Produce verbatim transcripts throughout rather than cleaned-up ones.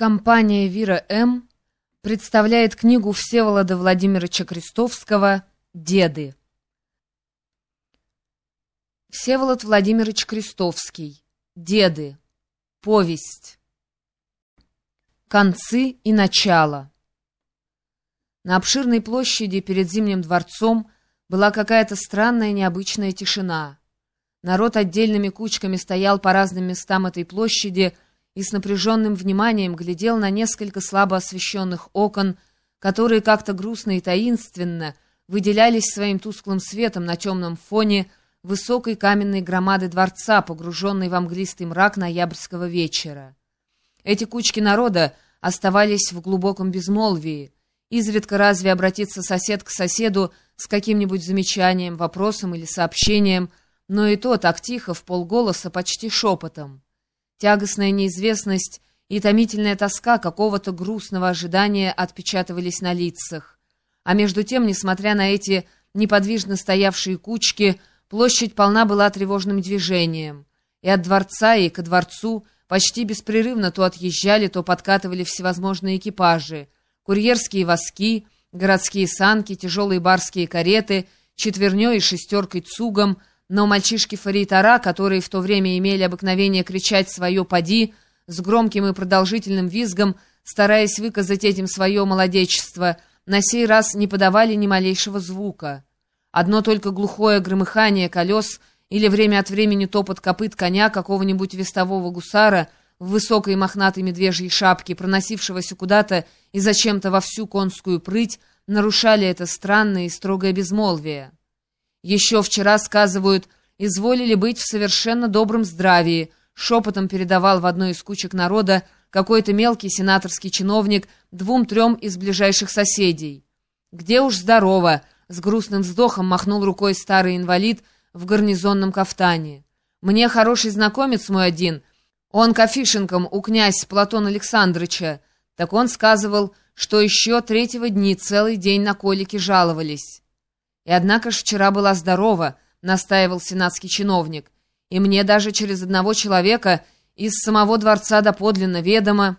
Компания «Вира М.» представляет книгу Всеволода Владимировича Крестовского «Деды». Всеволод Владимирович Крестовский. «Деды». Повесть. Концы и начало. На обширной площади перед Зимним дворцом была какая-то странная необычная тишина. Народ отдельными кучками стоял по разным местам этой площади и с напряженным вниманием глядел на несколько слабо освещенных окон, которые как-то грустно и таинственно выделялись своим тусклым светом на темном фоне высокой каменной громады дворца, погруженной в мглистый мрак ноябрьского вечера. Эти кучки народа оставались в глубоком безмолвии. Изредка разве обратится сосед к соседу с каким-нибудь замечанием, вопросом или сообщением, но и то так тихо, в полголоса, почти шепотом. Тягостная неизвестность и томительная тоска какого-то грустного ожидания отпечатывались на лицах. А между тем, несмотря на эти неподвижно стоявшие кучки, площадь полна была тревожным движением. И от дворца, и ко дворцу почти беспрерывно то отъезжали, то подкатывали всевозможные экипажи. Курьерские воски, городские санки, тяжелые барские кареты, четверней и шестеркой цугом, но мальчишки-форейтора, которые в то время имели обыкновение кричать свое «поди», с громким и продолжительным визгом, стараясь выказать этим свое молодечество, на сей раз не подавали ни малейшего звука. Одно только глухое громыхание колес или время от времени топот копыт коня какого-нибудь вестового гусара в высокой мохнатой медвежьей шапке, проносившегося куда-то и зачем-то во всю конскую прыть, нарушали это странное и строгое безмолвие. Еще вчера, сказывают, изволили быть в совершенно добром здравии, шепотом передавал в одной из кучек народа какой-то мелкий сенаторский чиновник двум-трем из ближайших соседей. «Где уж здорово!» — с грустным вздохом махнул рукой старый инвалид в гарнизонном кафтане. «Мне хороший знакомец мой один, он к афишенкам у князь Платона Александрыча, так он сказывал, что еще третьего дни целый день на колики жаловались». «И однако ж вчера была здорова», — настаивал сенатский чиновник, «и мне даже через одного человека из самого дворца доподлинно ведомо,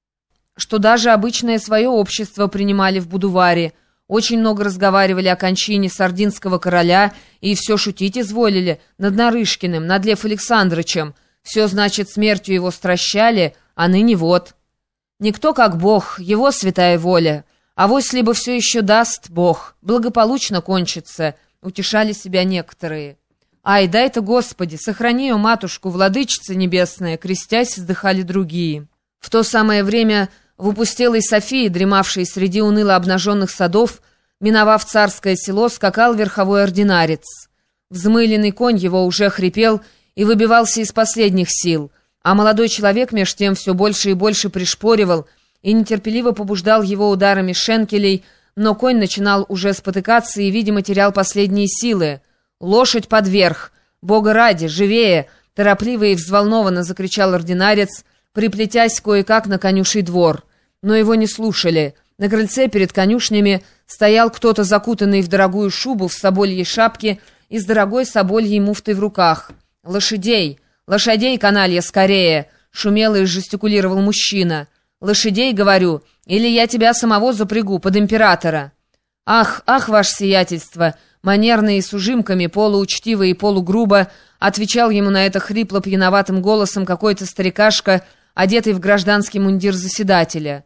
что даже обычное свое общество принимали в будуваре, очень много разговаривали о кончине сардинского короля и все шутить изволили над Нарышкиным, над Лев Александрычем, все, значит, смертью его стращали, а ныне вот. Никто как Бог, его святая воля». «Авось либо все еще даст Бог, благополучно кончится», — утешали себя некоторые. «Ай, дай-то, Господи, сохрани ее, матушку, владычица небесная», — крестясь, вздыхали другие. В то самое время в упустелой Софии, дремавшей среди уныло обнаженных садов, миновав царское село, скакал верховой ординарец. Взмыленный конь его уже хрипел и выбивался из последних сил, а молодой человек меж тем все больше и больше пришпоривал и нетерпеливо побуждал его ударами шенкелей, но конь начинал уже спотыкаться и, видимо, терял последние силы. «Лошадь подверх! Бога ради, живее!» — торопливо и взволнованно закричал ординарец, приплетясь кое-как на конюший двор. Но его не слушали. На крыльце перед конюшнями стоял кто-то, закутанный в дорогую шубу, в собольей шапке и с дорогой собольей муфтой в руках. «Лошадей! Лошадей, каналья, скорее!» — шумело и жестикулировал мужчина. «Лошадей, говорю, или я тебя самого запрягу под императора». «Ах, ах, ваше сиятельство!» Манерно и с ужимками, полуучтиво и полугрубо отвечал ему на это хрипло-пьяноватым голосом какой-то старикашка, одетый в гражданский мундир заседателя.